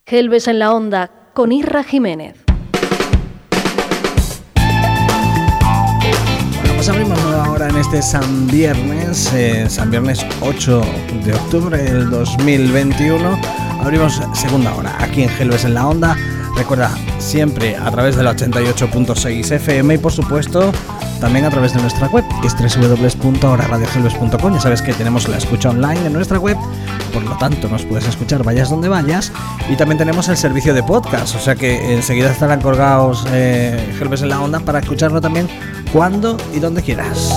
Gelbes en la Onda con Irra Jiménez. Bueno, pues abrimos nueva hora en este San Viernes 8 de octubre del 2021. Abrimos segunda hora aquí en Gelbes en la Onda. Recuerda, siempre a través de la 88.6 FM y por supuesto también a través de nuestra web, que es www.radiogelbes.com. Ya sabes que tenemos la escucha online en nuestra web, por lo tanto nos puedes escuchar vayas donde vayas. Y también tenemos el servicio de podcast, o sea que enseguida estarán colgados Gelbes en la Onda para escucharlo también cuando y donde quieras.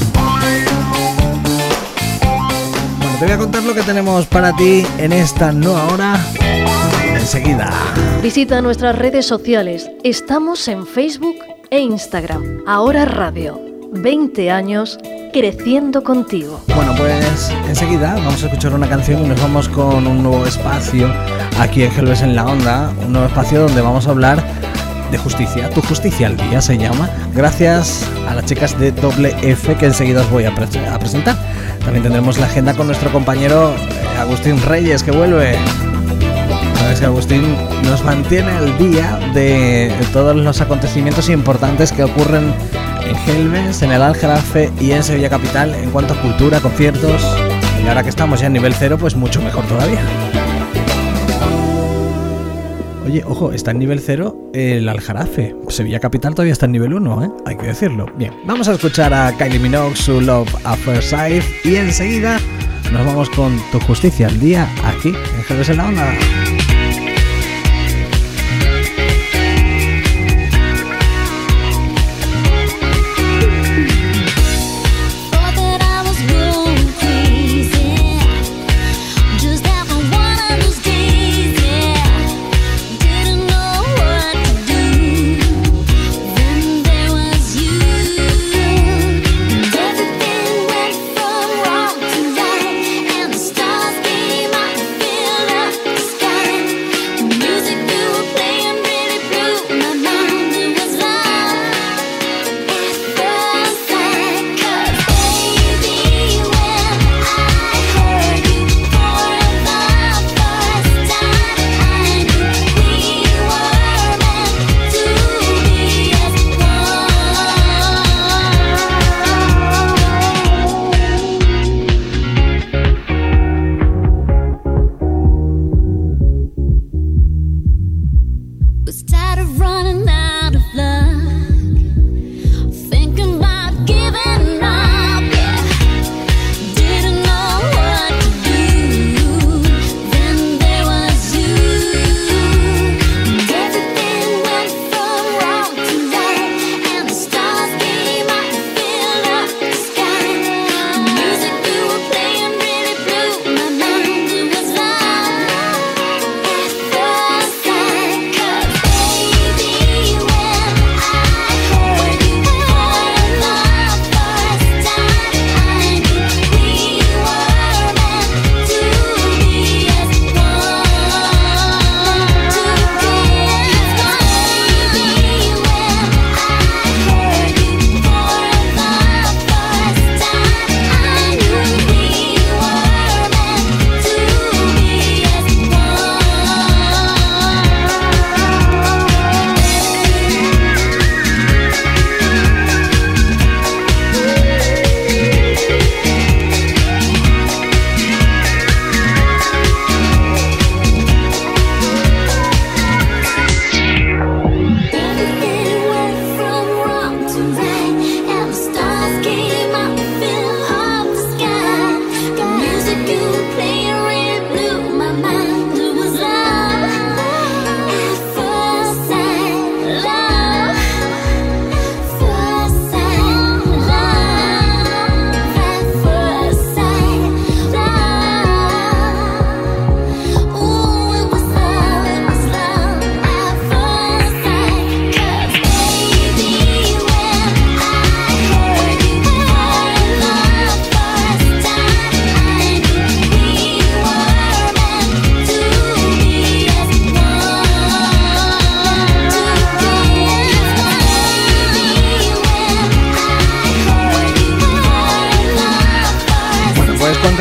Bueno, te voy a contar lo que tenemos para ti en esta nueva hora enseguida. Visita nuestras redes sociales. Estamos en Facebook e Instagram. Ahora Radio. 20 años creciendo contigo. Bueno, pues enseguida vamos a escuchar una canción y nos vamos con un nuevo espacio aquí en Gelbes en la Onda. Un nuevo espacio donde vamos a hablar de justicia. Tu justicia al día se llama. Gracias a las chicas de Doble F que enseguida os voy a presentar. También tendremos la agenda con nuestro compañero Agustín Reyes, que vuelve. Sabes que Agustín nos mantiene al día de todos los acontecimientos importantes que ocurren en Gelbes, en el Aljarafe y en Sevilla Capital en cuanto a cultura, conciertos. Y ahora que estamos ya en nivel 0, pues mucho mejor todavía. Oye, ojo, está en nivel 0 el Aljarafe. Sevilla Capital todavía está en nivel 1, hay que decirlo. Bien, vamos a escuchar a Kylie Minogue, su Love at First Sight, y enseguida nos vamos con Tu Justicia al Día aquí en Gelbes en la Onda. Sky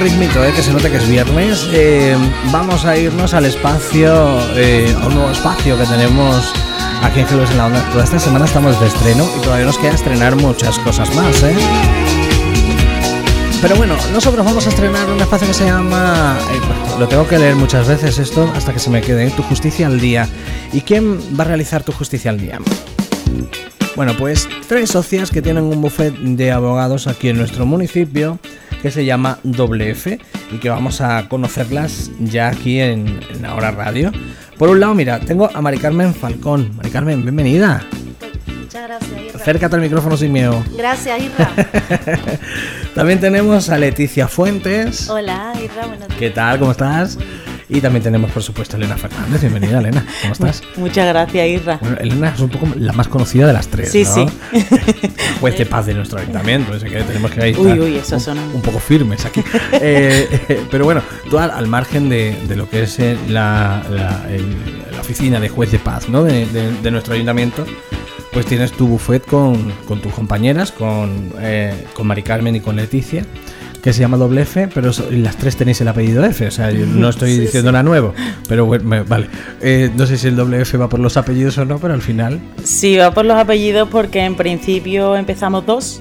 ritmito, que se note que es viernes. Vamos a irnos al espacio, a un nuevo espacio que tenemos aquí en Helves en la Onda. Toda esta semana estamos de estreno y todavía nos queda estrenar muchas cosas más, Pero bueno, nosotros vamos a estrenar un espacio que se llama... lo tengo que leer muchas veces esto hasta que se me quede. Tu Justicia al Día. ¿Y quién va a realizar Tu Justicia al Día? Bueno, pues 3 socias que tienen un bufete de abogados aquí en nuestro municipio que se llama WF y que vamos a conocerlas ya aquí en Ahora Radio. Por un lado, mira, tengo a Mari Carmen Falcón. Mari Carmen, bienvenida. Muchas gracias, Irra. Acércate al micrófono sin miedo. Gracias, Irra. También tenemos a Leticia Fuentes. Hola, Irra, buenos días. ¿Qué tal? ¿Cómo estás? Y también tenemos, por supuesto, a Elena Fernández. Bienvenida, Elena. ¿Cómo estás? Muchas gracias, Irra. Bueno, Elena es un poco la más conocida de las 3, sí, ¿no? Sí, Juez de paz de nuestro ayuntamiento. Así que tenemos que ir eso suena un poco firmes aquí. Pero bueno, tú al margen de lo que es la oficina de juez de paz, ¿no? de nuestro ayuntamiento, pues tienes tu buffet con tus compañeras, con Mari Carmen y con Leticia, que se llama WF, pero las 3 tenéis el apellido F, o sea, yo no estoy diciendo nada nuevo, pero bueno, vale. No sé si el WF va por los apellidos o no, pero al final... Sí, va por los apellidos porque en principio empezamos 2.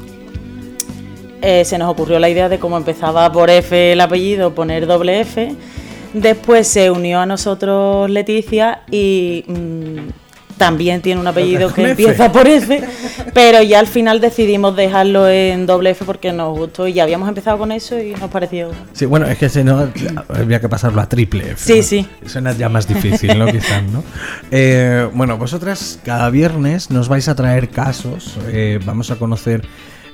Se nos ocurrió la idea de cómo empezaba por F el apellido, poner WF. Después se unió a nosotros Leticia y... también tiene un apellido que empieza por F, pero ya al final decidimos dejarlo en WF porque nos gustó y ya habíamos empezado con eso y nos pareció... Sí, bueno, es que si no, habría que pasarlo a triple F. Sí, ¿no? sí. Suena ya más difícil, ¿no? Quizás, ¿no? Bueno, vosotras cada viernes nos vais a traer casos, vamos a conocer...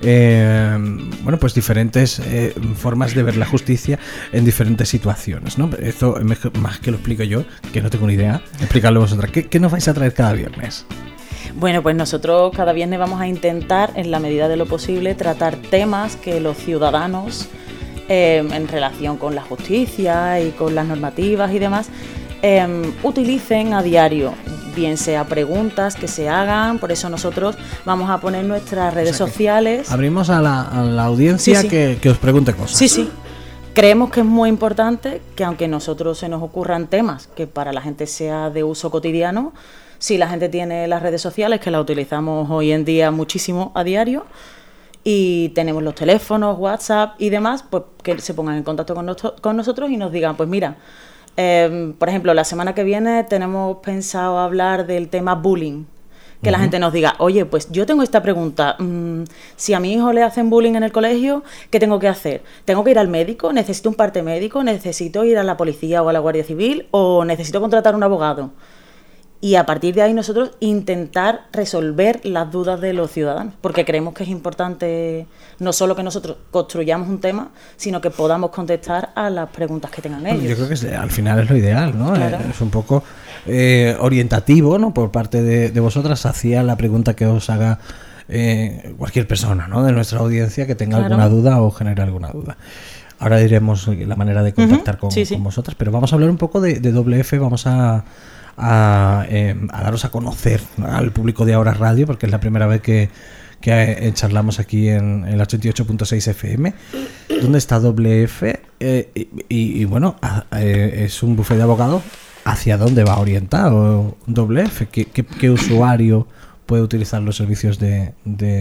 bueno, pues diferentes formas de ver la justicia en diferentes situaciones, ¿no? Esto más que lo explico yo, que no tengo ni idea, explicarlo vosotras. ¿Qué nos vais a traer cada viernes? Bueno, pues nosotros cada viernes vamos a intentar, en la medida de lo posible, tratar temas que los ciudadanos, en relación con la justicia y con las normativas y demás, utilicen a diario, bien sea preguntas que se hagan. Por eso nosotros vamos a poner nuestras redes sociales. Abrimos a la audiencia sí. Que os pregunte cosas. Sí. Creemos que es muy importante que aunque a nosotros se nos ocurran temas que para la gente sea de uso cotidiano, si la gente tiene las redes sociales, que las utilizamos hoy en día muchísimo a diario, y tenemos los teléfonos, WhatsApp y demás, pues que se pongan en contacto con nosotros y nos digan, pues mira, por ejemplo, la semana que viene tenemos pensado hablar del tema bullying. Que la gente nos diga, oye, pues yo tengo esta pregunta, si a mi hijo le hacen bullying en el colegio, ¿qué tengo que hacer? ¿Tengo que ir al médico? ¿Necesito un parte médico? ¿Necesito ir a la policía o a la Guardia Civil? ¿O necesito contratar un abogado? Y a partir de ahí nosotros intentar resolver las dudas de los ciudadanos, porque creemos que es importante no solo que nosotros construyamos un tema, sino que podamos contestar a las preguntas que tengan ellos. Yo creo que al final es lo ideal, ¿no? Claro. Es un poco orientativo, ¿no? Por parte de vosotras hacia la pregunta que os haga cualquier persona, ¿no? De nuestra audiencia que tenga alguna duda o genere alguna duda. Ahora diremos la manera de contactar con vosotras, pero vamos a hablar un poco de WF, vamos a daros a conocer al público de Ahora Radio, porque es la primera vez que charlamos aquí en el 88.6 FM. ¿Dónde está WF? Y bueno, es un bufete de abogados. ¿Hacia dónde va orientado WF? ¿Qué usuario puede utilizar los servicios de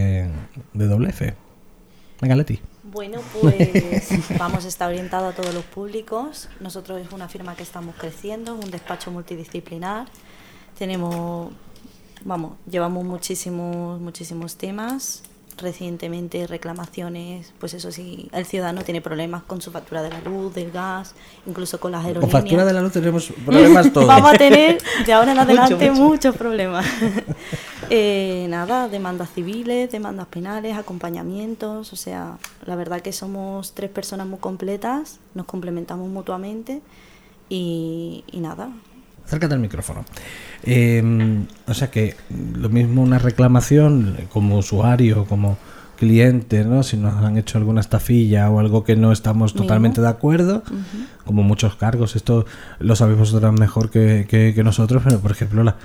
WF? Venga, Leti. Bueno, pues vamos a estar orientados a todos los públicos. Nosotros es una firma que estamos creciendo, un despacho multidisciplinar. Llevamos muchísimos temas. Recientemente reclamaciones, pues eso sí, el ciudadano tiene problemas con su factura de la luz, del gas, incluso con las aerolíneas. Con factura de la luz tenemos problemas todos. Vamos a tener de ahora en adelante muchos problemas. Demandas civiles, demandas penales, acompañamientos, o sea, la verdad que somos 3 personas muy completas, nos complementamos mutuamente y nada. Acércate al micrófono. O sea que lo mismo una reclamación como usuario, como cliente, ¿no? Si nos han hecho alguna estafilla o algo que no estamos totalmente de acuerdo, como muchos cargos, esto lo sabéis vosotros mejor que nosotros, pero por ejemplo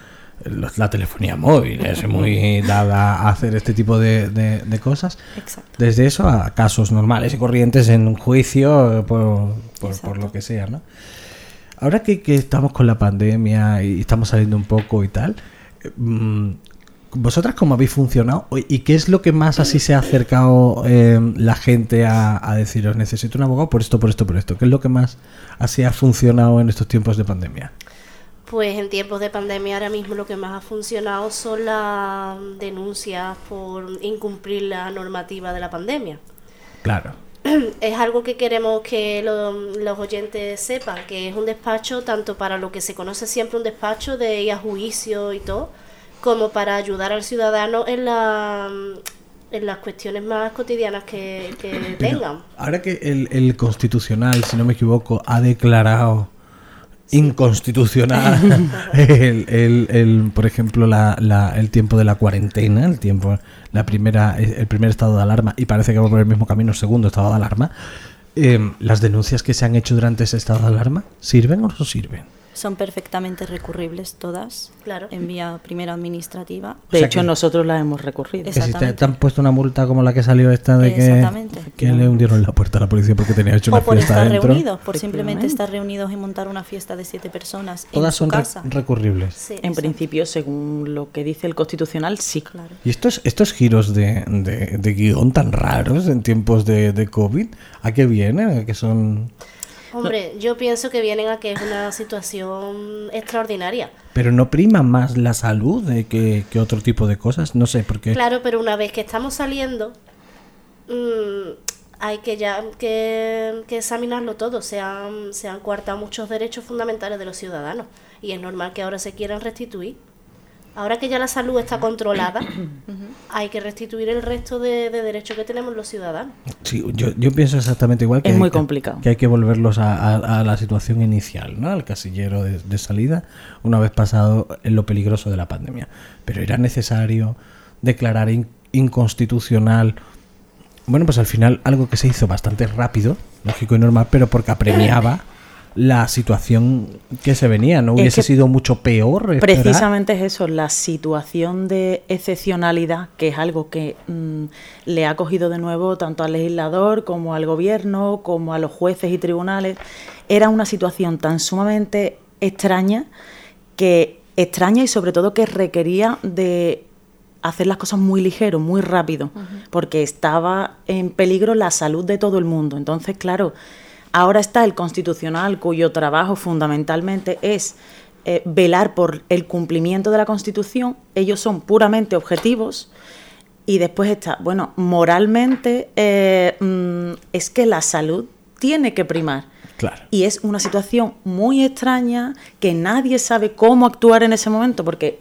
la telefonía móvil, es muy dada a hacer este tipo de cosas. Exacto. Desde eso a casos normales y corrientes en un juicio por lo que sea, ¿no? Ahora que estamos con la pandemia y estamos saliendo un poco y tal, ¿vosotras cómo habéis funcionado? ¿Y qué es lo que más así se ha acercado la gente a deciros, necesito un abogado por esto, por esto, por esto? ¿Qué es lo que más así ha funcionado en estos tiempos de pandemia? Pues en tiempos de pandemia ahora mismo lo que más ha funcionado son las denuncias por incumplir la normativa de la pandemia. Claro. Es algo que queremos que los oyentes sepan, que es un despacho tanto para lo que se conoce siempre un despacho de ir a juicio y todo, como para ayudar al ciudadano en las cuestiones más cotidianas que tengan. Ahora que el Constitucional, si no me equivoco, ha declarado inconstitucional por ejemplo el tiempo de la cuarentena, el primer estado de alarma, y parece que va por el mismo camino el segundo estado de alarma, las denuncias que se han hecho durante ese estado de alarma, ¿sirven o no sirven? Son perfectamente recurribles todas, Claro. en vía primero administrativa. De O sea hecho, que- nosotros las hemos recurrido. Que si Exactamente. te han puesto una multa como la que salió esta de Exactamente. que le hundieron la puerta a la policía porque tenía hecho una O por fiesta estar dentro. reunidos, por simplemente Efectivamente. estar reunidos y montar una fiesta de 7 personas Todas en su son casa. recurribles. Sí, En exacto. principio, según lo que dice el Constitucional, sí. Claro. Y estos giros de guión tan raros en tiempos de COVID, ¿a qué vienen? ¿A qué son...? Hombre, yo pienso que vienen a que es una situación extraordinaria. Pero no prima más la salud que otro tipo de cosas, no sé, porque Claro, pero una vez que estamos saliendo, hay que examinarlo todo. Se han coartado muchos derechos fundamentales de los ciudadanos y es normal que ahora se quieran restituir. Ahora que ya la salud está controlada, hay que restituir el resto de derechos que tenemos los ciudadanos. sí, yo pienso exactamente igual que Es hay muy que- complicado. que hay que volverlos a la situación inicial, ¿no? Al casillero de salida, una vez pasado en lo peligroso de la pandemia. Pero era necesario declarar inconstitucional. Bueno, pues al final algo que se hizo bastante rápido, lógico y normal, pero porque apremiaba la situación que se venía. ¿No Es hubiese que sido mucho peor esperar? Precisamente es eso, la situación de excepcionalidad, que es algo que le ha cogido de nuevo tanto al legislador como al gobierno, como a los jueces y tribunales. Era una situación tan sumamente extraña y sobre todo que requería de hacer las cosas muy ligero, muy rápido, porque estaba en peligro la salud de todo el mundo. Entonces, claro, ahora está el Constitucional, cuyo trabajo fundamentalmente es velar por el cumplimiento de la Constitución. Ellos son puramente objetivos. Y después está, bueno, moralmente es que la salud tiene que primar. Claro. Y es una situación muy extraña que nadie sabe cómo actuar en ese momento porque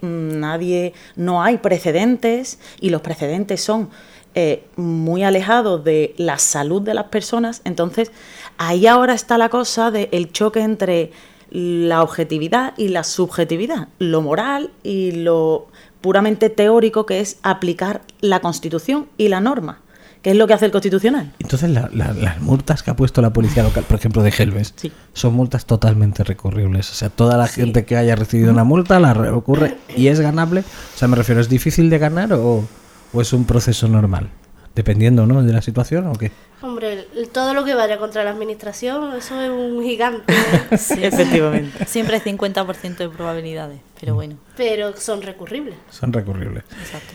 no hay precedentes y los precedentes son muy alejados de la salud de las personas. Entonces, ahí ahora está la cosa del choque entre la objetividad y la subjetividad, lo moral y lo puramente teórico, que es aplicar la Constitución y la norma, que es lo que hace el Constitucional. Entonces las multas que ha puesto la policía local, por ejemplo de Gelbes, Sí. son multas totalmente recurribles. O sea, toda la gente que haya recibido una multa la recurre y es ganable. O sea, me refiero, ¿es difícil de ganar o es un proceso normal? Dependiendo, ¿no?, de la situación o qué. Hombre, todo lo que vaya contra la administración, eso es un gigante, Sí, Efectivamente. Siempre es 50% de probabilidades, pero bueno, pero son recurribles. Son recurribles. exacto.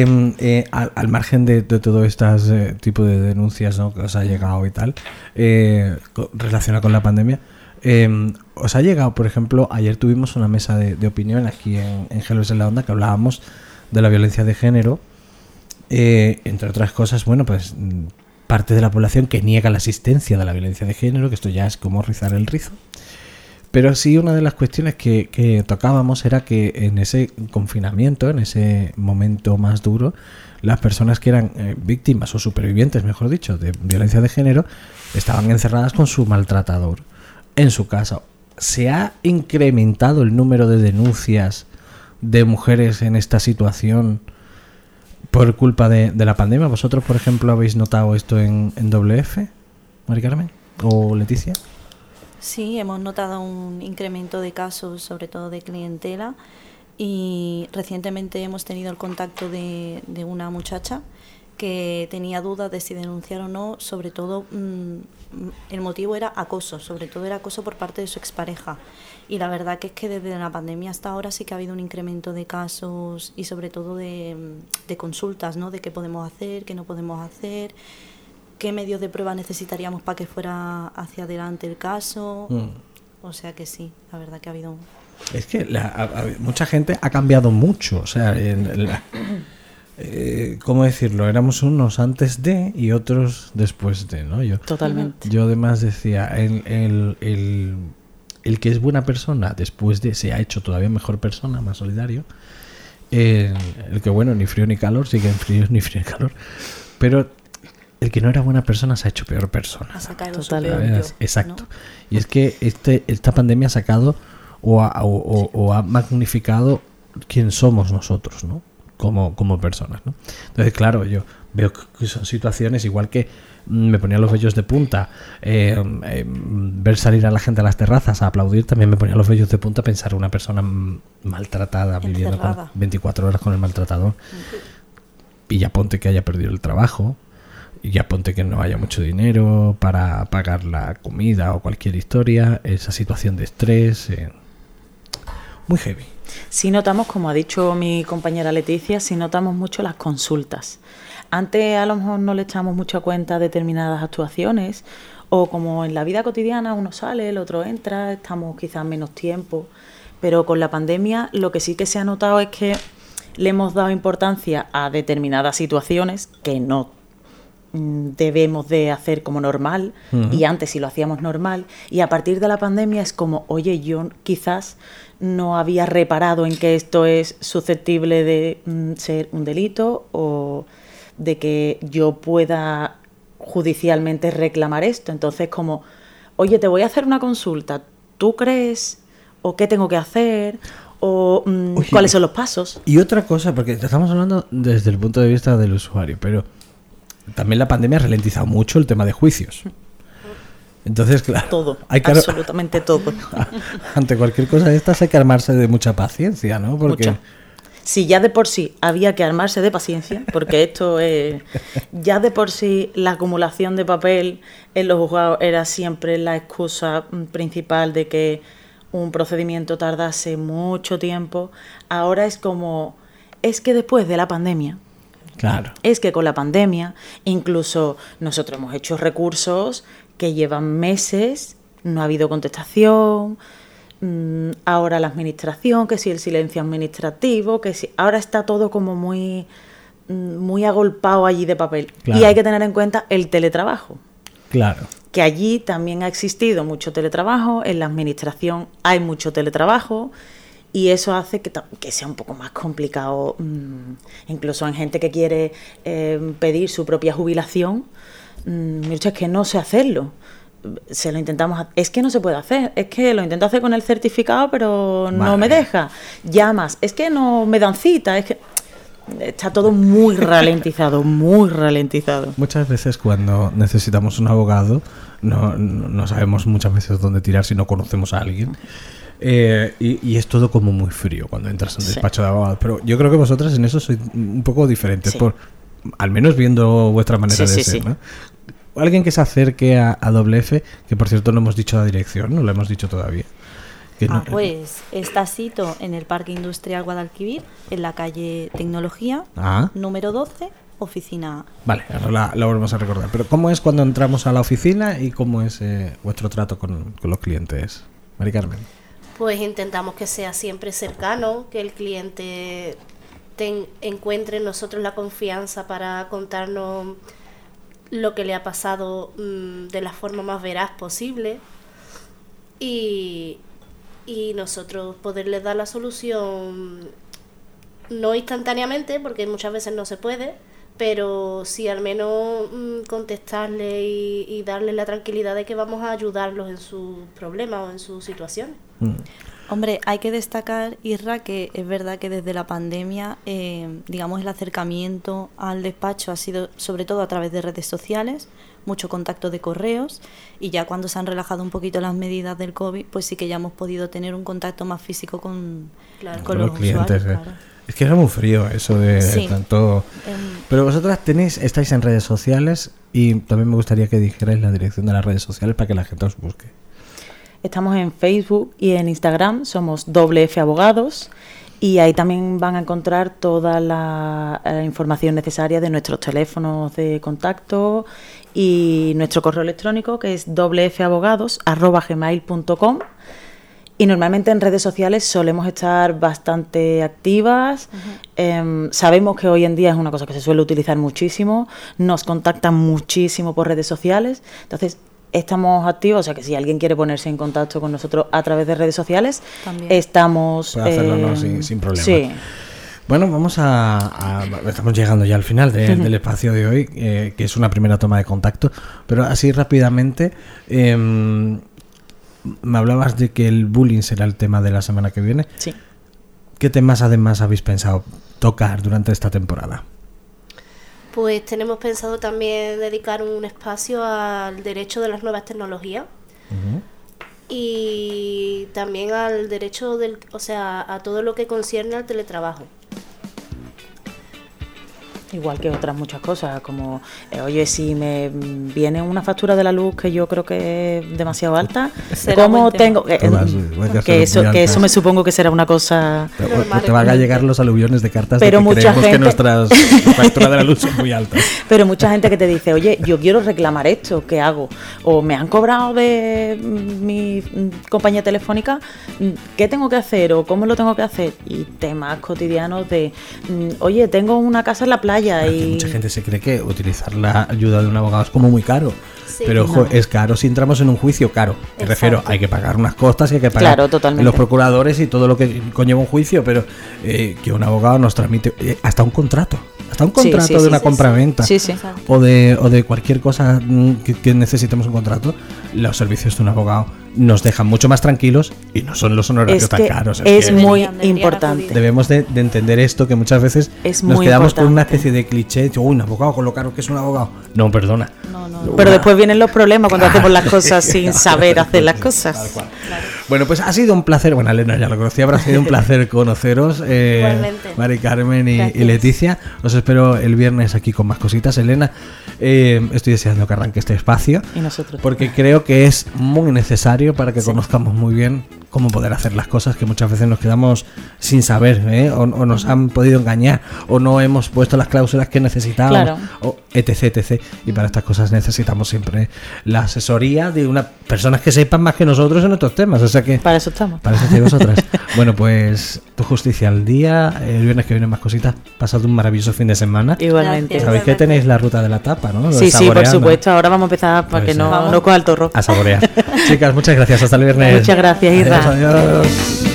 Al margen de todo este tipo de denuncias, ¿no?, que os ha llegado y tal, relacionado con la pandemia, os ha llegado, por ejemplo, ayer tuvimos una mesa de opinión aquí en Gelbes en la Onda que hablábamos de la violencia de género, entre otras cosas, bueno, pues parte de la población que niega la existencia de la violencia de género, que esto ya es como rizar el rizo. Pero sí, una de las cuestiones que tocábamos era que en ese confinamiento, en ese momento más duro, las personas que eran víctimas o supervivientes, mejor dicho, de violencia de género, estaban encerradas con su maltratador en su casa. ¿Se ha incrementado el número de denuncias de mujeres en esta situación por culpa de la pandemia? ¿Vosotros, por ejemplo, habéis notado esto en WF, Mari Carmen o Leticia? Sí, hemos notado un incremento de casos, sobre todo de clientela, Y recientemente hemos tenido el contacto de una muchacha que tenía dudas de si denunciar o no, sobre todo el motivo era acoso, sobre todo era acoso por parte de su expareja. Y la verdad que es que desde la pandemia hasta ahora sí que ha habido un incremento de casos y sobre todo de consultas, ¿no? De qué podemos hacer, qué no podemos hacer, qué medios de prueba necesitaríamos para que fuera hacia adelante el caso. O sea que sí, la verdad que ha habido... Es que mucha gente ha cambiado mucho, o sea, ¿cómo decirlo? Éramos unos antes de y otros después de, ¿no? Totalmente. Yo además decía, el que es buena persona después de se ha hecho todavía mejor persona, más solidario. El que, bueno, ni frío ni calor, sigue en frío ni frío ni calor. Pero el que no era buena persona se ha hecho peor persona. Ha sacado su Totalmente. peor yo, Exacto. ¿no? Y es que esta pandemia ha sacado o ha magnificado quién somos nosotros, ¿no? Como personas, ¿no? Entonces, claro, yo veo que son situaciones igual que me ponía los vellos de punta, ver salir a la gente a las terrazas a aplaudir, también me ponía los vellos de punta pensar una persona maltratada, viviendo 24 horas con el maltratador. Y ya ponte que haya perdido el trabajo, y ya ponte que no haya mucho dinero para pagar la comida o cualquier historia, esa situación de estrés, muy heavy. Sí notamos, como ha dicho mi compañera Leticia, sí notamos mucho las consultas. Antes a lo mejor no le echamos mucha cuenta a determinadas actuaciones, o como en la vida cotidiana uno sale, el otro entra, estamos quizás menos tiempo, pero con la pandemia lo que sí que se ha notado es que le hemos dado importancia a determinadas situaciones que no debemos de hacer como normal, y antes sí lo hacíamos normal, y a partir de la pandemia es como, oye, yo quizás no había reparado en que esto es susceptible de ser un delito o de que yo pueda judicialmente reclamar esto. Entonces, como, oye, te voy a hacer una consulta, ¿tú crees? ¿O qué tengo que hacer? ¿O Oye, cuáles son los pasos? Y otra cosa, porque estamos hablando desde el punto de vista del usuario, pero también la pandemia ha ralentizado mucho el tema de juicios. Entonces, claro, Todo, hay que absolutamente todo. ante cualquier cosa de estas hay que armarse de mucha paciencia, ¿no? Porque Mucha. Si ya de por sí había que armarse de paciencia, porque esto es... Ya de por sí la acumulación de papel en los juzgados era siempre la excusa principal de que un procedimiento tardase mucho tiempo. Ahora es como... Es que después de la pandemia... claro. Es que con la pandemia, incluso nosotros hemos hecho recursos que llevan meses, no ha habido contestación, ahora la administración, que si el silencio administrativo, que si... Ahora está todo como muy agolpado allí de papel. Claro. Y hay que tener en cuenta el teletrabajo. Claro. Que allí también ha existido mucho teletrabajo, en la administración hay mucho teletrabajo, y eso hace que sea un poco más complicado, incluso en gente que quiere pedir su propia jubilación. Es que no sé hacerlo. Se lo intentamos, es que no se puede hacer, es que lo intento hacer con el certificado, pero no me deja. Llamas, es que no me dan cita, es que está todo muy ralentizado, muy ralentizado. Muchas veces cuando necesitamos un abogado no sabemos muchas veces dónde tirar si no conocemos a alguien. Y es todo como muy frío cuando entras en un despacho de abogados. Pero yo creo que vosotras en eso sois un poco diferentes, Sí. al menos viendo vuestra manera de ser, sí. ¿no? Alguien que se acerque a WF, que por cierto no hemos dicho la dirección, no lo hemos dicho todavía. Que no- Pues está sito en el Parque Industrial Guadalquivir, en la calle Tecnología, Ah, número 12, oficina. vale, ahora la volvemos a recordar. Pero ¿cómo es cuando entramos a la oficina y cómo es vuestro trato con los clientes? Mari Carmen. Pues intentamos que sea siempre cercano, que el cliente encuentre en nosotros la confianza para contarnos lo que le ha pasado de la forma más veraz posible, y nosotros poderles dar la solución no instantáneamente, porque muchas veces no se puede, pero sí al menos contestarle y darle la tranquilidad de que vamos a ayudarlos en sus problemas o en sus situaciones. Hombre, hay que destacar, Isra, que es verdad que desde la pandemia, digamos, el acercamiento al despacho ha sido sobre todo a través de redes sociales, mucho contacto de correos, y ya cuando se han relajado un poquito las medidas del COVID, pues sí que ya hemos podido tener un contacto más físico con los clientes. usuarios. Claro. Es que era muy frío eso de Sí. tanto... Pero vosotras estáis en redes sociales, y también me gustaría que dijerais la dirección de las redes sociales para que la gente os busque. Estamos en Facebook y en Instagram, somos WF Abogados, y ahí también van a encontrar toda la información necesaria de nuestros teléfonos de contacto y nuestro correo electrónico, que es wfabogados@gmail.com. Y normalmente en redes sociales solemos estar bastante activas. Sabemos que hoy en día es una cosa que se suele utilizar muchísimo, nos contactan muchísimo por redes sociales, entonces estamos activos, o sea que si alguien quiere ponerse en contacto con nosotros a través de redes sociales, También estamos... Puede hacerlo, ¿no? sin problema. Sí. Bueno, vamos estamos llegando ya al final del espacio de hoy, que es una primera toma de contacto, pero así rápidamente, me hablabas de que el bullying será el tema de la semana que viene. Sí. ¿Qué temas además habéis pensado tocar durante esta temporada? Pues tenemos pensado también dedicar un espacio al derecho de las nuevas tecnologías. Uh-huh. Y también al derecho a todo lo que concierne al teletrabajo. Igual que otras muchas cosas, como, oye, si me viene una factura de la luz que yo creo que es demasiado alta, ¿cómo tengo? Que eso me supongo que será una cosa... Te van a llegar los aluviones de cartas pero de que mucha creemos gente... que nuestras facturas de la luz son muy altas. Pero mucha gente que te dice, oye, yo quiero reclamar esto, ¿qué hago? O me han cobrado de mi compañía telefónica, ¿qué tengo que hacer? O ¿cómo lo tengo que hacer? Y temas cotidianos de, oye, tengo una casa en la playa y... Mucha gente se cree que utilizar la ayuda de un abogado es como muy caro. Sí, pero ojo, es caro si entramos en un juicio caro. Me Exacto. refiero, hay que pagar unas costas y hay que pagar Claro, totalmente. los procuradores y todo lo que conlleva un juicio, pero que un abogado nos transmite hasta un contrato. Hasta un contrato de una compraventa o de cualquier cosa que necesitemos un contrato, los servicios de un abogado nos dejan mucho más tranquilos y no son los honorarios tan caros. Es muy deberían importante. Debemos de entender esto, que muchas veces nos quedamos con una especie de cliché, un abogado, con lo caro que es un abogado. No, perdona. Pero después vienen los problemas cuando hacemos las cosas sin saber hacer las cosas. Tal cual. Bueno, pues ha sido un placer. Bueno, Elena ya lo conocía, pero ha sido un placer conoceros. Igualmente. Mari Carmen y Leticia. Os espero el viernes aquí con más cositas. Elena, estoy deseando que arranque este espacio. Y nosotros. Porque creo que es muy necesario para que conozcamos muy bien cómo poder hacer las cosas, que muchas veces nos quedamos sin saber, o nos han podido engañar, o no hemos puesto las cláusulas que necesitábamos, o etc. Y para estas cosas necesitamos siempre la asesoría de unas personas que sepan más que nosotros en estos temas. O sea que para eso estamos. Para eso estáis vosotras. Bueno, pues tu justicia al día. El viernes que viene más cositas. Pasad un maravilloso fin de semana. Igualmente. Sabéis que tenéis la ruta de la tapa, ¿no? Sí, por supuesto. Ahora vamos a empezar para que no coja el torro. A saborear. Chicas, muchas gracias. Hasta el viernes. Muchas gracias, Irra. Adiós.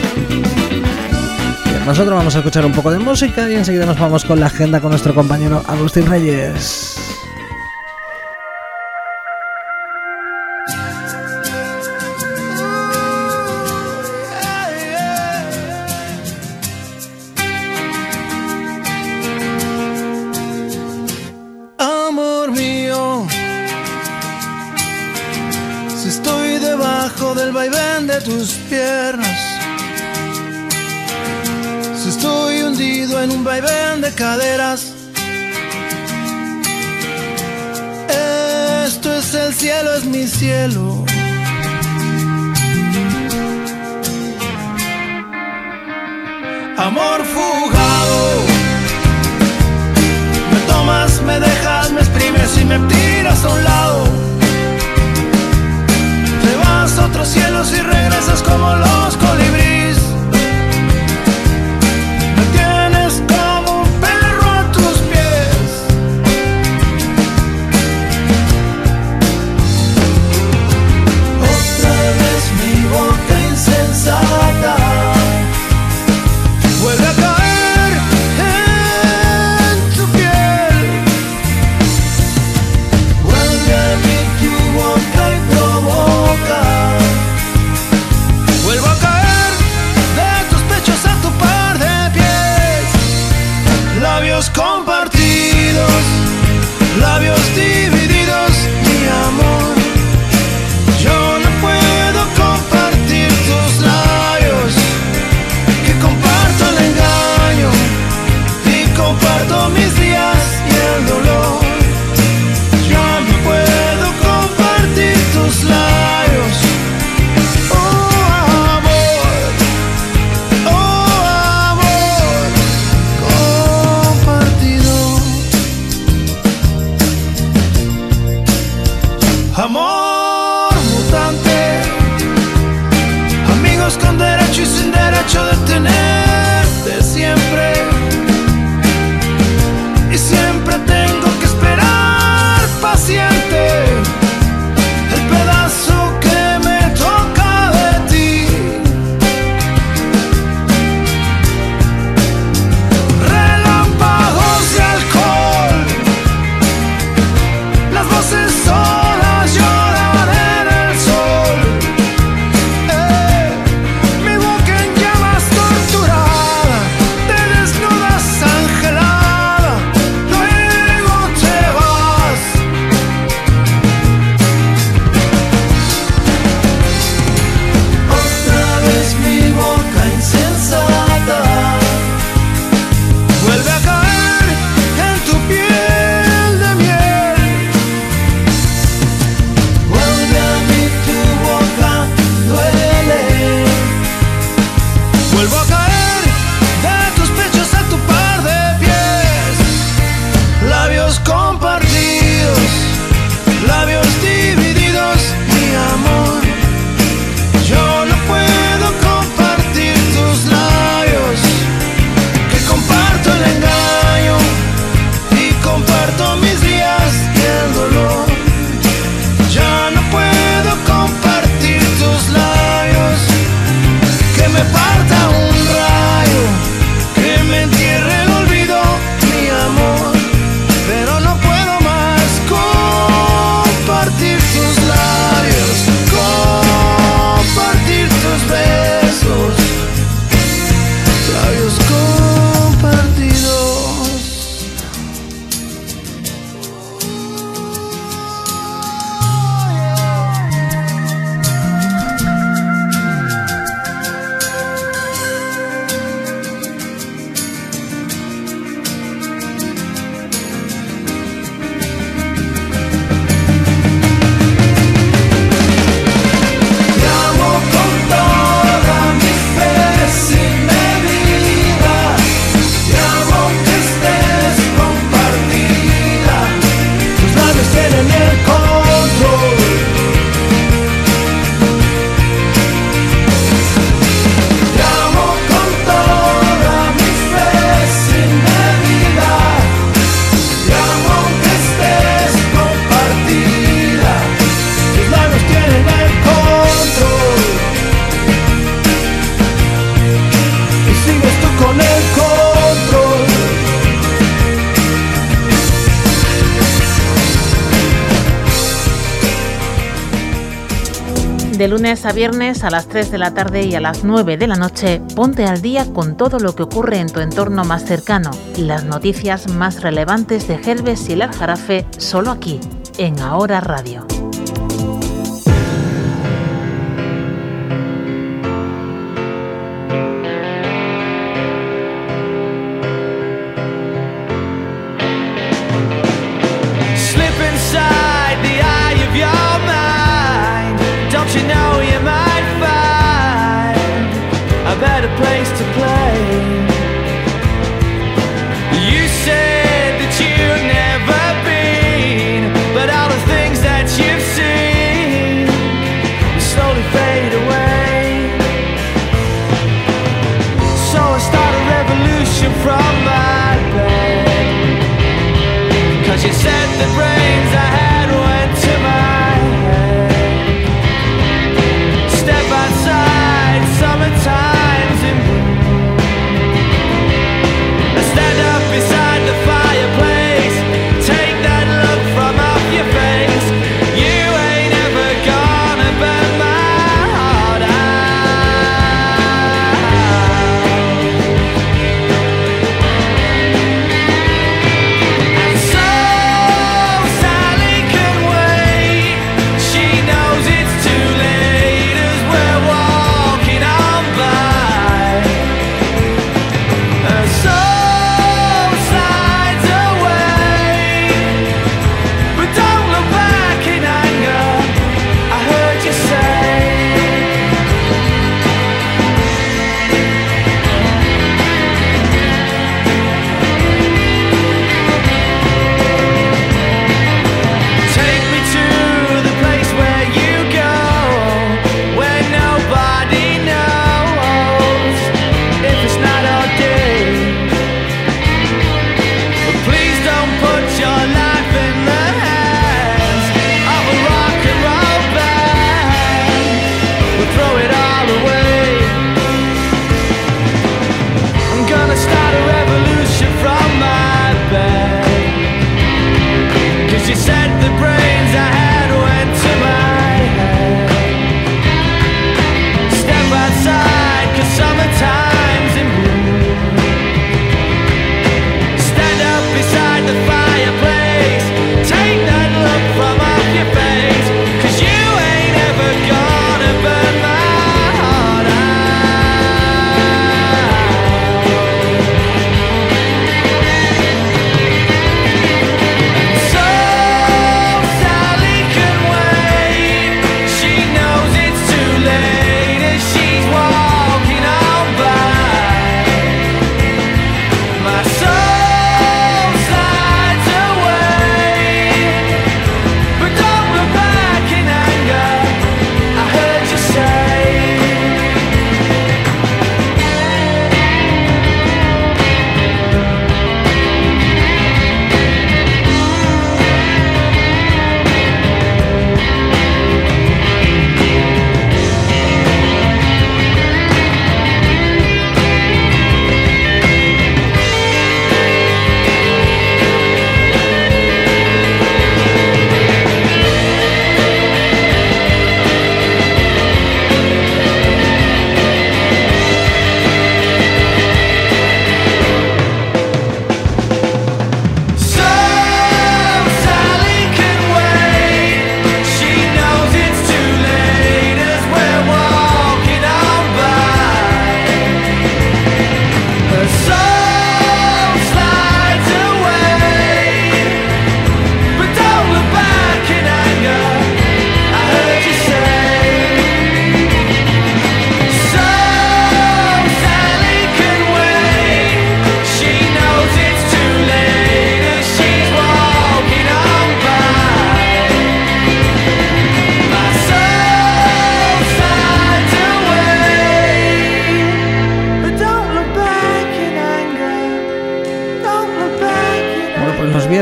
Nosotros vamos a escuchar un poco de música y enseguida nos vamos con la agenda con nuestro compañero Agustín Reyes. Amor mío, si estoy debajo del vaivén de tus piernas, si estoy hundido en un vaivén de caderas, esto es el cielo, es mi cielo. Amor fugado, me tomas, me dejas, me exprimes y me tiras a un lado. Te vas a otros cielos y regresas como los colibríes. Me tienes como un perro a tus pies. Otra vez mi boca insensata vuelve a caer en tu piel. Vuelve a mí tu boca y provoca. Vuelvo a caer. me parta un rayo, que me entierre el olvido, mi amor, pero no puedo más compartir tus labios, compartir tus besos, labios compartidos. De lunes a viernes a las 3 de la tarde y a las 9 de la noche, ponte al día con todo lo que ocurre en tu entorno más cercano. Las noticias más relevantes de Gelbes y el Aljarafe, solo aquí, en Ahora Radio. You know you might find a better place to play. You said that you've never been, but all the things that you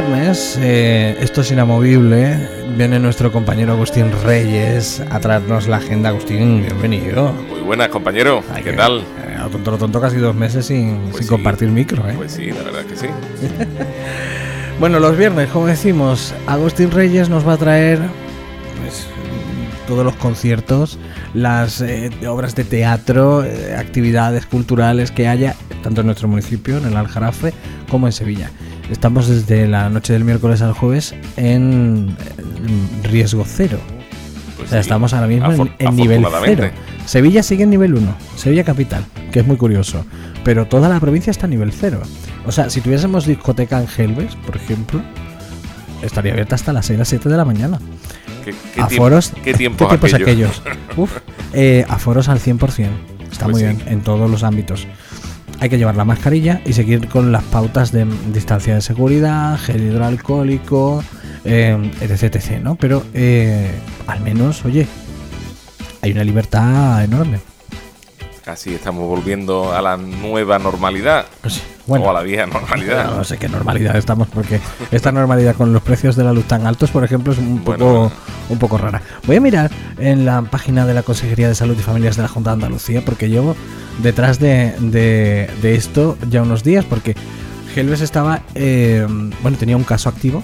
viernes, esto es inamovible, viene nuestro compañero Agustín Reyes a traernos la agenda. Agustín, bienvenido. Muy buenas, compañero. ¿Qué tal? Lo tonto casi 2 meses sin compartir micro, ¿eh? Pues sí, la verdad que sí. Bueno, los viernes, como decimos, Agustín Reyes nos va a traer pues todos los conciertos, las obras de teatro, actividades culturales que haya, tanto en nuestro municipio, en el Aljarafe, como en Sevilla. Estamos desde la noche del miércoles al jueves en riesgo cero. Pues o sea, sí, estamos ahora mismo en nivel 0. Sevilla sigue en nivel 1, Sevilla capital, que es muy curioso. Pero toda la provincia está a nivel 0. O sea, si tuviésemos discoteca en Gelbes, por ejemplo, estaría abierta hasta las 6 a las 7 de la mañana. Aforos, ¿Qué tiempos aquellos? Aforos al 100%. Está pues muy bien en todos los ámbitos. Hay que llevar la mascarilla y seguir con las pautas de distancia de seguridad, gel hidroalcohólico, etc, ¿no? Pero al menos, oye, hay una libertad enorme. Casi estamos volviendo a la nueva normalidad. Sí, bueno, o a la vieja normalidad. No sé qué normalidad estamos, porque esta normalidad con los precios de la luz tan altos, por ejemplo, es un poco rara. Voy a mirar en la página de la Consejería de Salud y Familias de la Junta de Andalucía, porque llevo detrás de esto ya unos días, porque Gelbes estaba, tenía un caso activo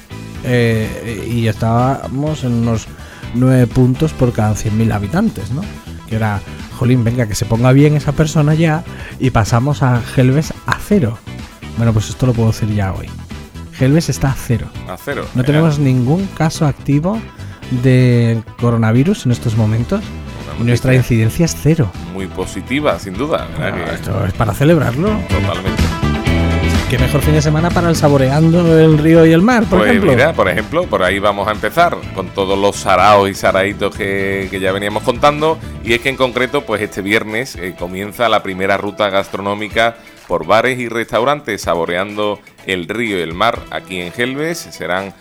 y estábamos en unos 9 puntos por cada 100.000 habitantes, ¿no? Que era, jolín, venga, que se ponga bien esa persona ya y pasamos a Gelbes a 0. Bueno, pues esto lo puedo decir ya hoy. Gelbes está a 0. A 0. No tenemos ningún caso activo de coronavirus en estos momentos. Y nuestra incidencia es 0. Muy positiva, sin duda. Esto es para celebrarlo. Totalmente. Qué mejor fin de semana para el saboreando el río y el mar, por ejemplo. Mira, por ejemplo, por ahí vamos a empezar con todos los saraos y saraitos que ya veníamos contando. Y es que en concreto, pues este viernes comienza la primera ruta gastronómica por bares y restaurantes saboreando el río y el mar aquí en Gelbes. Serán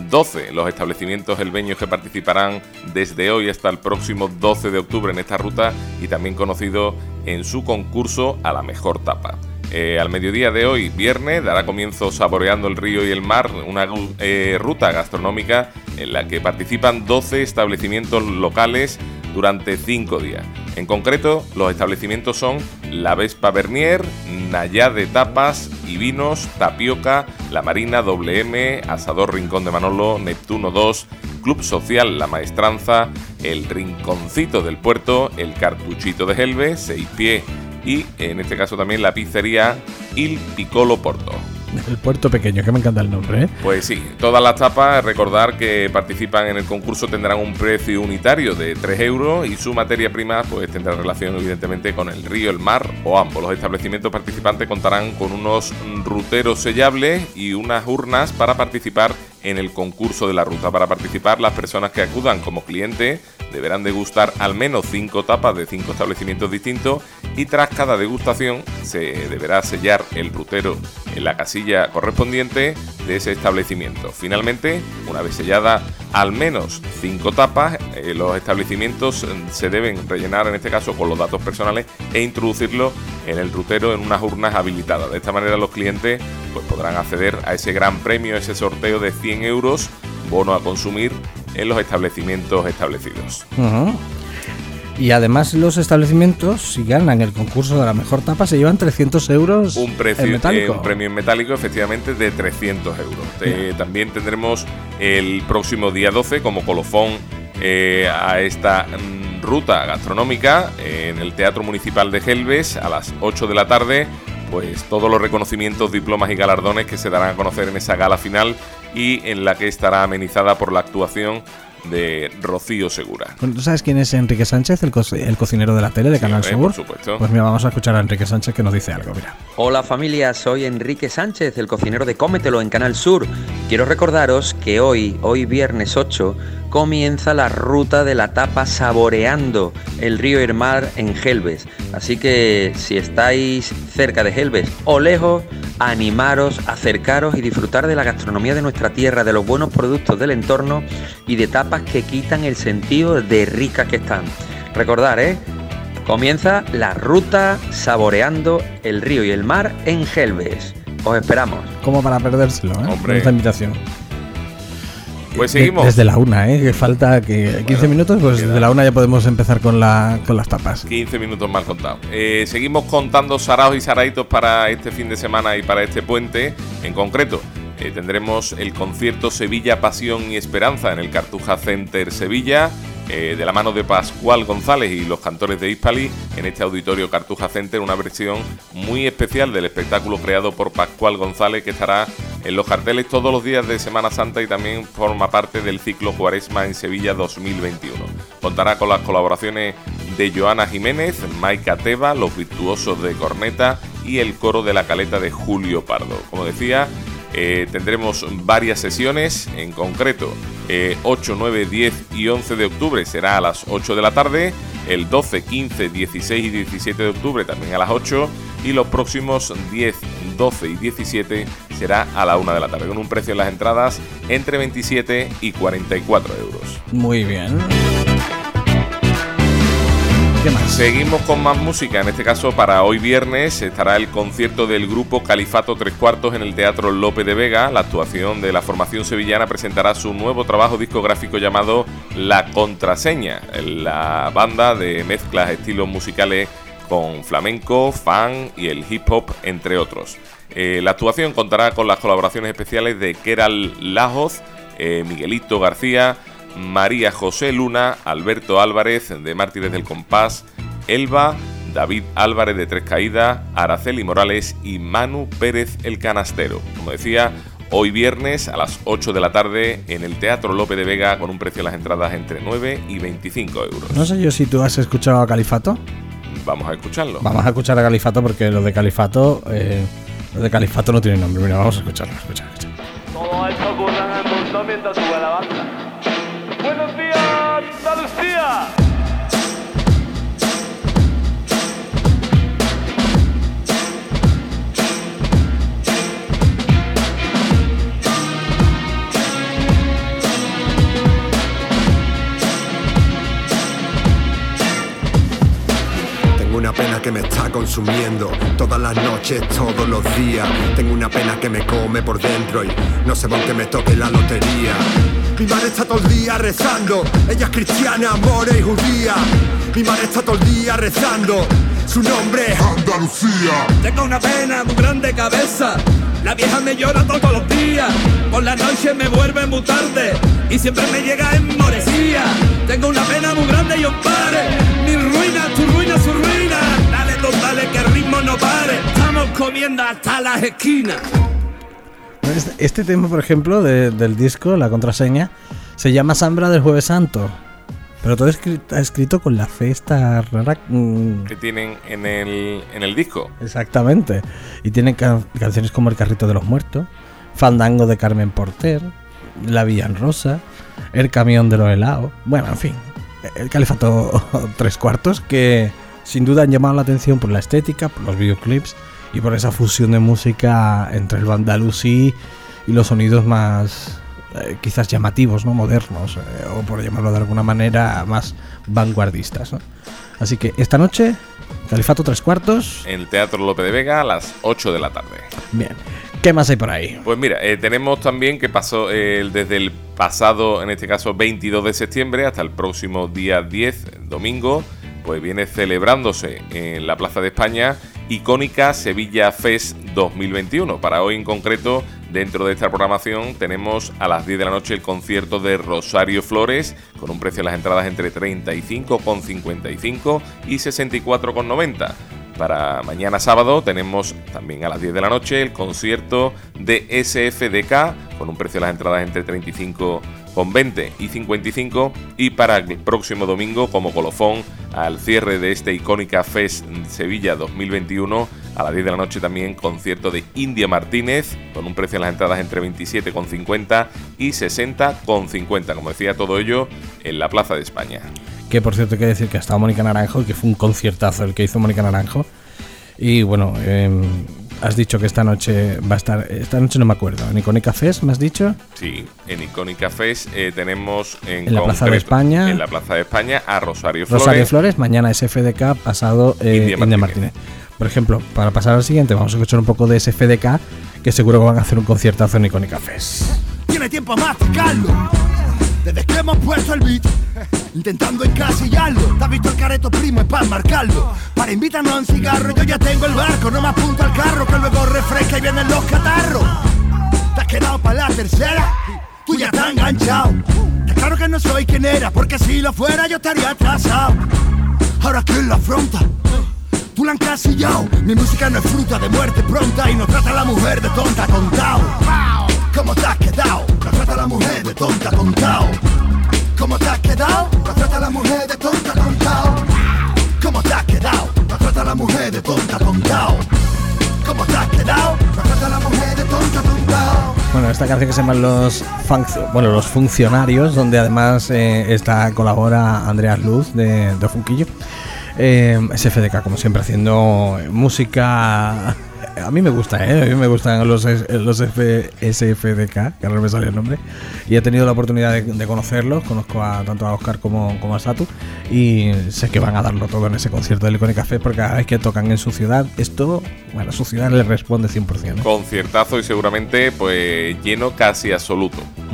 12 los establecimientos gelbeños que participarán desde hoy hasta el próximo 12 de octubre en esta ruta y también conocido en su concurso a la mejor tapa. Al mediodía de hoy, viernes, dará comienzo Saboreando el Río y el Mar, una ruta gastronómica en la que participan 12 establecimientos locales durante 5 días. En concreto, los establecimientos son La Vespa Bernier, Nayade Tapas y Vinos, Tapioca, La Marina, WM, Asador Rincón de Manolo, Neptuno 2, Club Social La Maestranza, El Rinconcito del Puerto, El Cartuchito de Gelbes, 6 Pies y en este caso también la pizzería Il Piccolo Porto. El puerto pequeño, que me encanta el nombre, ¿eh? Pues sí, todas las tapas, recordar que participan en el concurso tendrán un precio unitario de 3 euros y su materia prima pues tendrá relación evidentemente con el río, el mar o ambos. Los establecimientos participantes contarán con unos ruteros sellables y unas urnas para participar en el concurso de la ruta. Para participar, las personas que acudan como clientes deberán degustar al menos 5 tapas de 5 establecimientos distintos y tras cada degustación se deberá sellar el rutero en la casilla correspondiente de ese establecimiento. Finalmente, una vez sellada al menos 5 tapas, los establecimientos se deben rellenar en este caso con los datos personales e introducirlo en el rutero en unas urnas habilitadas. De esta manera los clientes pues podrán acceder a ese gran premio, ese sorteo de 100 euros, bono a consumir en los establecimientos establecidos. Uh-huh. Y además los establecimientos, si ganan el concurso de la mejor tapa, se llevan 300 euros un precio, en metálico. Un premio en metálico, efectivamente, de 300 euros. También tendremos el próximo día 12 como colofón a esta ruta gastronómica en el Teatro Municipal de Gelbes a las 8 de la tarde. Pues todos los reconocimientos, diplomas y galardones que se darán a conocer en esa gala final y en la que estará amenizada por la actuación de Rocío Segura. ¿Tú sabes quién es Enrique Sánchez, el cocinero de la tele de Canal Sur? Por supuesto. Pues mira, vamos a escuchar a Enrique Sánchez que nos dice algo, mira. Hola familia, soy Enrique Sánchez, el cocinero de Cómetelo en Canal Sur. Quiero recordaros que hoy viernes 8, comienza la ruta de la tapa Saboreando el Río y el Mar en Gelbes. Así que si estáis cerca de Gelbes o lejos, animaros, acercaros y disfrutar de la gastronomía de nuestra tierra, de los buenos productos del entorno y de tapas que quitan el sentido de ricas que están. Recordar, comienza la ruta Saboreando el Río y el Mar en Gelbes. Os esperamos. Como para perdérselo, ¿eh? Hombre. Con esta invitación. Pues seguimos. Desde la 1, que falta que 15 minutos, pues desde la 1 ya podemos empezar con las tapas. 15 minutos mal contados. Seguimos contando saraos y saraitos para este fin de semana y para este puente. En concreto, tendremos el concierto Sevilla, Pasión y Esperanza en el Cartuja Center Sevilla, de la mano de Pascual González y los cantores de Hispali en este auditorio Cartuja Center, una versión muy especial del espectáculo creado por Pascual González, que estará en los carteles todos los días de Semana Santa y también forma parte del ciclo Cuaresma en Sevilla 2021. Contará con las colaboraciones de Joana Jiménez, Maika Teba, los virtuosos de corneta y el coro de la Caleta de Julio Pardo. Como decía, tendremos varias sesiones, en concreto 8, 9, 10 y 11 de octubre será a las 8 de la tarde, el 12, 15, 16 y 17 de octubre también a las 8 y los próximos 10, 12 y 17 será a la 1 de la tarde, con un precio en las entradas entre 27 y 44 euros. Muy bien. ¿Qué más? Seguimos con más música, en este caso para hoy viernes estará el concierto del grupo Califato 3/4 en el Teatro Lope de Vega. La actuación de la formación sevillana presentará su nuevo trabajo discográfico llamado La Contraseña, la banda de mezclas estilos musicales con flamenco, funk y el hip hop, entre otros. La actuación contará con las colaboraciones especiales de Keral Lajoz, Miguelito García, María José Luna, Alberto Álvarez de Mártires del Compás, Elba, David Álvarez de Tres Caídas, Araceli Morales y Manu Pérez el Canastero. Como decía, hoy viernes a las 8 de la tarde en el Teatro Lope de Vega, con un precio de las entradas entre 9 y 25 euros. No sé yo si tú has escuchado a Califato. Vamos a escucharlo. Vamos a escuchar a Califato porque lo de Califato no tiene nombre. Mira, vamos a escucharlo. Todo esto ocurre en el mundo mientras sube la banda. ¡Buenos días, Andalucía! Tengo una pena que me está consumiendo todas las noches, todos los días. Tengo una pena que me come por dentro y no sé por qué me toque la lotería. Mi madre está todo el día rezando, ella es cristiana, more y judía. Mi madre está todo el día rezando, su nombre es Andalucía. Tengo una pena muy grande cabeza, la vieja me llora todos los días. Por la noche me vuelve muy tarde y siempre me llega en moresía. Tengo una pena muy grande y os pare, mi ruina, tu ruina, su ruina. Dale, dale, que el ritmo no pare, estamos comiendo hasta las esquinas. Este tema, por ejemplo, del disco, La Contraseña, se llama Sambra del Jueves Santo. Pero todo está escrito con la fe esta rara que tienen en el disco. Exactamente. Y tienen canciones como El Carrito de los Muertos, Fandango de Carmen Porter, La Villa en Rosa, El Camión de los Helados. Bueno, en fin, el Califato 3/4, que sin duda han llamado la atención por la estética, por los videoclips y por esa fusión de música entre el andalusí y los sonidos más quizás llamativos, ¿no? Modernos, o por llamarlo de alguna manera más vanguardistas, ¿no? Así que esta noche, Califato 3/4 en el Teatro Lope de Vega a las 8 de la tarde. Bien, ¿qué más hay por ahí? Pues mira, tenemos también que pasó desde el pasado, en este caso 22 de septiembre hasta el próximo día 10, domingo, pues viene celebrándose en la Plaza de España Icónica Sevilla Fest 2021. Para hoy en concreto, dentro de esta programación, tenemos a las 10 de la noche el concierto de Rosario Flores, con un precio de las entradas entre 35,55 y 64,90. Para mañana sábado tenemos también a las 10 de la noche el concierto de SFDK, con un precio de las entradas entre 35,20 y 55. Y para el próximo domingo, como colofón al cierre de este Icónica Fest Sevilla 2021, a las 10 de la noche también concierto de India Martínez, con un precio de las entradas entre 27,50 y 60,50. Como decía, todo ello en la Plaza de España. Que por cierto hay que decir que ha estado Mónica Naranjo y que fue un conciertazo el que hizo Mónica Naranjo. Y bueno, has dicho que esta noche va a estar, esta noche no me acuerdo, ¿en Icónica Fest me has dicho? Sí, en Icónica Fest tenemos en la Plaza de España. En la Plaza de España a Rosario Flores. Rosario Flores, mañana SFDK, pasado India Martínez. Por ejemplo, para pasar al siguiente, vamos a escuchar un poco de SFDK, que seguro que van a hacer un conciertazo en Icónica Fest. Tiene tiempo a masticarlo, desde que hemos puesto el beat, intentando encasillarlo. ¿Te has visto el careto primo? Es para marcarlo, para invitarnos a un cigarro. Yo ya tengo el barco, no me apunto al carro, que luego refresca y vienen los catarros. Te has quedado para la tercera, tú ya estás enganchado. Te claro que no soy quien era, porque si lo fuera yo estaría atrasado. Ahora ¿quién la afronta? Tú la han encasillado. Mi música no es fruta de muerte pronta y no trata a la mujer de tonta, tontao. ¿Cómo te has quedado? No trata a la mujer de tonta, tontao. ¿Cómo te has quedado? No trata a la mujer de tonta, tontao. ¿Cómo te has quedado? No trata a la mujer de tonta, tontao. ¿Cómo te has quedado? No trata a la mujer de tonta, tontao. Bueno, esta canción que se llama Los Funcionarios, donde además colabora Andreas Luz de Funquillo. SFDK, como siempre, haciendo música. A mí me gusta, a mí me gustan los SFDK, que ahora me sale el nombre. Y he tenido la oportunidad de conocerlos. Conozco tanto a Oscar como a Satu. Y sé que van a darlo todo en ese concierto del Icónica Fest, porque cada vez que tocan en su ciudad, su ciudad les responde 100%. Conciertazo y seguramente pues lleno casi absoluto.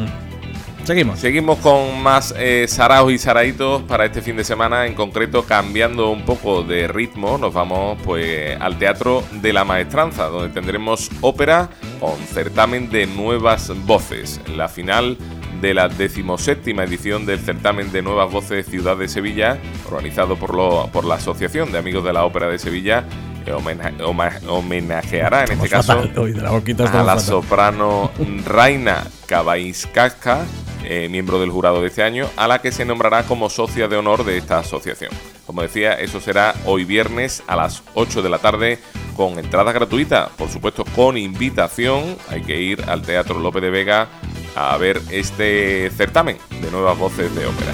Seguimos con más saraos y saraitos para este fin de semana. En concreto, cambiando un poco de ritmo, nos vamos pues al Teatro de la Maestranza, donde tendremos ópera con certamen de nuevas voces. La final de la 17ª edición del certamen de nuevas voces Ciudad de Sevilla, organizado por la Asociación de Amigos de la Ópera de Sevilla, homenajeará en este caso a la soprano Raina Cabaiskasca, miembro del jurado de este año, a la que se nombrará como socia de honor de esta asociación. Como decía, eso será hoy viernes a las 8 de la tarde con entrada gratuita, por supuesto con invitación. Hay que ir al Teatro Lope de Vega a ver este certamen de nuevas voces de ópera.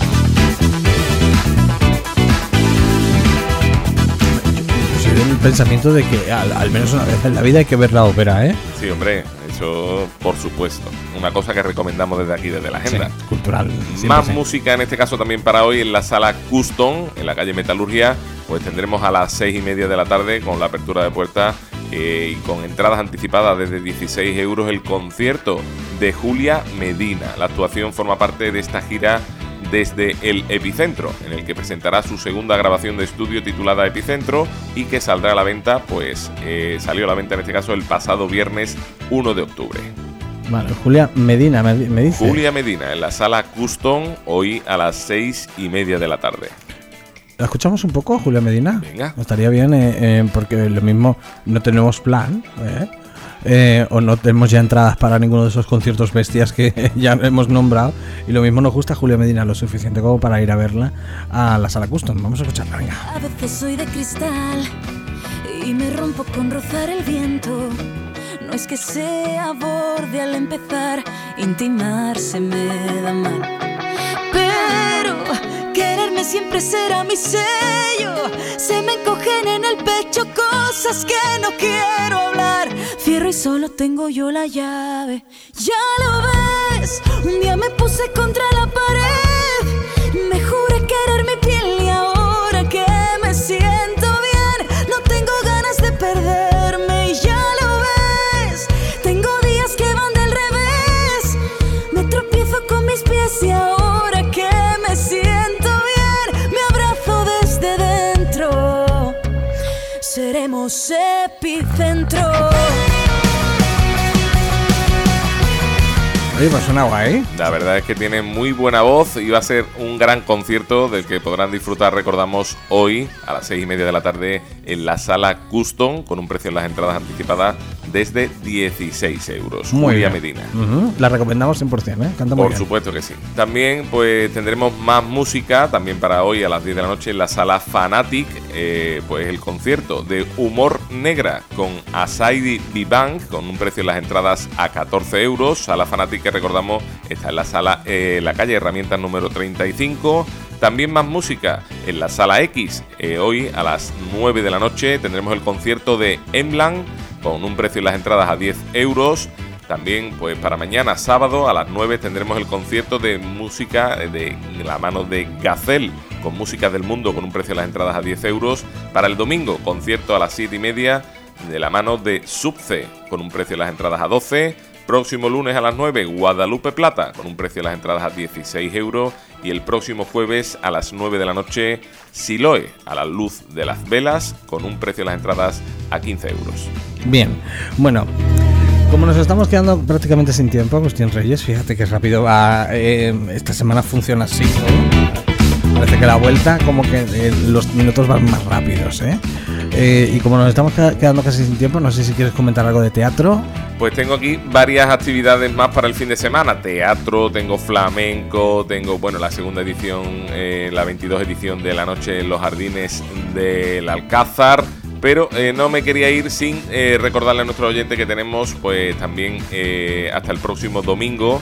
Soy del pensamiento de que al menos una vez en la vida hay que ver la ópera, ¿eh? Sí, hombre, eso por supuesto. Una cosa que recomendamos desde aquí, desde la agenda. Sí, cultural. Más música, en este caso también para hoy, en la Sala Custom, en la calle Metalurgia. Pues tendremos a las 6:30 de la tarde, con la apertura de puertas y con entradas anticipadas desde 16 euros, el concierto de Julia Medina. La actuación forma parte de esta gira desde el Epicentro, en el que presentará su segunda grabación de estudio titulada Epicentro y que saldrá a la venta, salió a la venta en este caso el pasado viernes 1 de octubre. Vale, Julia Medina, me dice. Julia Medina, en la Sala Custom, hoy a las 6:30 de la tarde. ¿La escuchamos un poco, Julia Medina? Venga. Estaría bien, porque lo mismo no tenemos plan, o no tenemos ya entradas para ninguno de esos conciertos bestias que ya hemos nombrado, y lo mismo nos gusta Julia Medina lo suficiente como para ir a verla a la Sala Custom. Vamos a escucharla, venga. A veces soy de cristal y me rompo con rozar el viento. No es que sea borde al empezar, intimarse me da mal, pero quererme siempre será mi sello. Se me encogen en el pecho cosas que no quiero hablar. Cierro y solo tengo yo la llave. Ya lo ves, un día me puse contra la pared, me juré querer mi piel y ahora que me siento bien, no tengo ganas de perderme. Y ya lo ves, tengo días que van del revés, me tropiezo con mis pies y ahora que me siento bien, me abrazo desde dentro. Seremos epicentro. Oye, pues suena guay. La verdad es que tiene muy buena voz y va a ser un gran concierto del que podrán disfrutar, recordamos, hoy a las 6:30 de la tarde en la Sala Custom, con un precio en las entradas anticipadas desde 16 euros. Muy Julia bien. Medina. La recomendamos 100%, ¿eh? Canta muy Por bien. supuesto que sí. También pues tendremos más música, también para hoy a las 10 de la noche en la Sala Fanatic, pues el concierto de Humor Negra con Asaidi Vivank, con un precio en las entradas a 14 euros. Sala Fanatic, que recordamos, está en la sala, la calle Herramientas número 35. También más música en la Sala X. Hoy a las 9 de la noche tendremos el concierto de Emlan, con un precio en las entradas a 10 euros. También, pues para mañana sábado a las 9 tendremos el concierto de música de la mano de Gazelle, con música del mundo con un precio de las entradas a 10 euros. Para el domingo, concierto a las 7:30 de la mano de Subce con un precio de las entradas a 12. Próximo lunes a las 9, Guadalupe Plata con un precio de las entradas a 16 euros. Y el próximo jueves a las 9 de la noche, Siloe a la luz de las velas con un precio de las entradas a 15 euros. Bien, bueno, como nos estamos quedando prácticamente sin tiempo, Agustín Reyes, fíjate que rápido va, esta semana funciona así, ¿no? Parece que la vuelta como que los minutos van más rápidos, y como nos estamos quedando casi sin tiempo, no sé si quieres comentar algo de teatro. Pues tengo aquí varias actividades más para el fin de semana. Teatro, tengo flamenco, tengo, bueno, la segunda edición, la 22 edición de La Noche en los Jardines del Alcázar. Pero no me quería ir sin recordarle a nuestro oyente que tenemos, pues también hasta el próximo domingo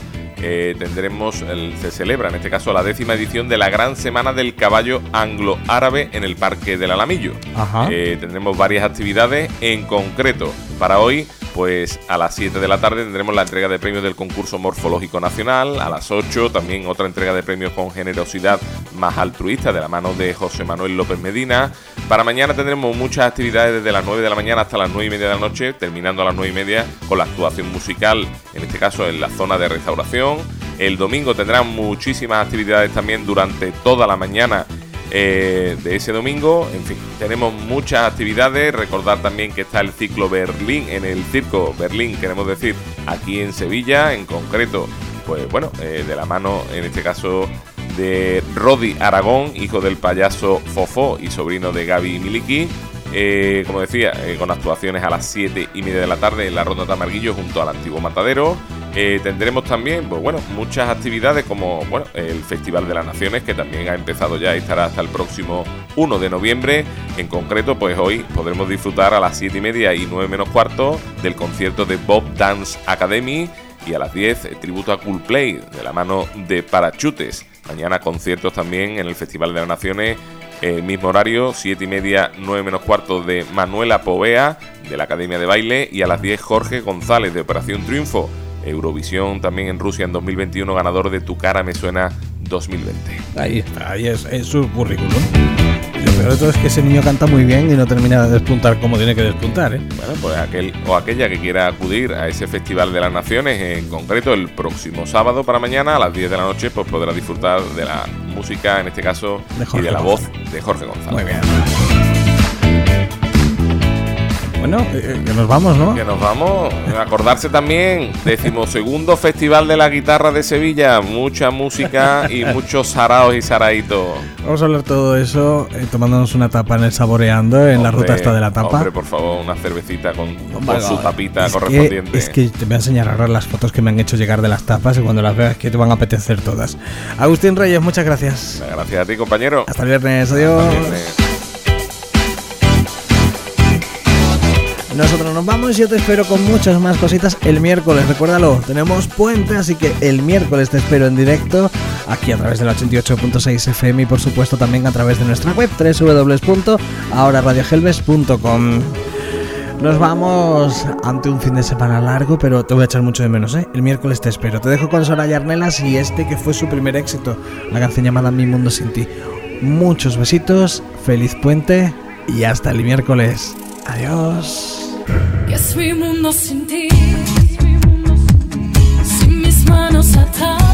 se celebra, en este caso, la 10ª edición de la Gran Semana del Caballo Anglo-Árabe en el Parque del Alamillo. Tendremos varias actividades, en concreto, para hoy, pues a las 7 de la tarde tendremos la entrega de premios del concurso morfológico nacional. A las 8 también otra entrega de premios con generosidad más altruista de la mano de José Manuel López Medina. Para mañana tendremos muchas actividades desde las 9 de la mañana hasta las 9:30 de la noche, terminando a las 9:30 con la actuación musical, en este caso en la zona de restauración. El domingo tendrán muchísimas actividades también durante toda la mañana de ese domingo. En fin, tenemos muchas actividades. Recordar también que está el ciclo Berlín, en el Circo Berlín, queremos decir, aquí en Sevilla, en concreto, pues bueno, de la mano, en este caso, de Rodi Aragón, hijo del payaso Fofó y sobrino de Gaby Miliki. Como decía, con actuaciones a las 7:30 de la tarde en la Ronda Tamarguillo junto al antiguo matadero. Tendremos también, pues bueno, muchas actividades como, bueno, el Festival de las Naciones, que también ha empezado ya y estará hasta el próximo 1 de noviembre. En concreto, pues hoy podremos disfrutar a las 7:30 y 9 menos cuarto del concierto de Bob Dance Academy, y a las 10 tributo a Coolplay de la mano de Parachutes. Mañana conciertos también en el Festival de las Naciones, mismo horario, 7:30, 9 menos cuarto, de Manuela Povea de la Academia de Baile, y a las 10 Jorge González de Operación Triunfo. Eurovisión también en Rusia en 2021, ganador de Tu cara me suena 2020. Ahí está, ahí es su currículum. Y lo peor de todo es que ese niño canta muy bien y no termina de despuntar como tiene que despuntar, Bueno, pues aquel o aquella que quiera acudir a ese Festival de las Naciones, en concreto el próximo sábado para mañana a las 10 de la noche, pues podrá disfrutar de la música, en este caso, y de la voz de Jorge González. Muy bien. Bueno, que nos vamos, ¿no? Que nos vamos. Acordarse también, 12º Festival de la Guitarra de Sevilla. Mucha música y muchos saraos y saraitos. Vamos a hablar todo eso tomándonos una tapa en el Saboreando, en la ruta esta de la tapa. Hombre, por favor, una cervecita con su tapita correspondiente. Es que te voy a enseñar ahora las fotos que me han hecho llegar de las tapas, y cuando las veas que te van a apetecer todas. Agustín Reyes, muchas gracias. Gracias a ti, compañero. Hasta el viernes, adiós. Hasta el viernes. Nosotros nos vamos y yo te espero con muchas más cositas el miércoles. Recuérdalo, tenemos puente, así que el miércoles te espero en directo aquí a través del 88.6 FM y por supuesto también a través de nuestra web www.ahoraradiohelves.com. Nos vamos ante un fin de semana largo, pero te voy a echar mucho de menos, El miércoles te espero. Te dejo con Soraya Arnelas y que fue su primer éxito, la canción llamada Mi Mundo Sin Ti. Muchos besitos, feliz puente y hasta el miércoles. Adiós. ¿Qué es mi mundo sin ti? Sin mis manos atadas.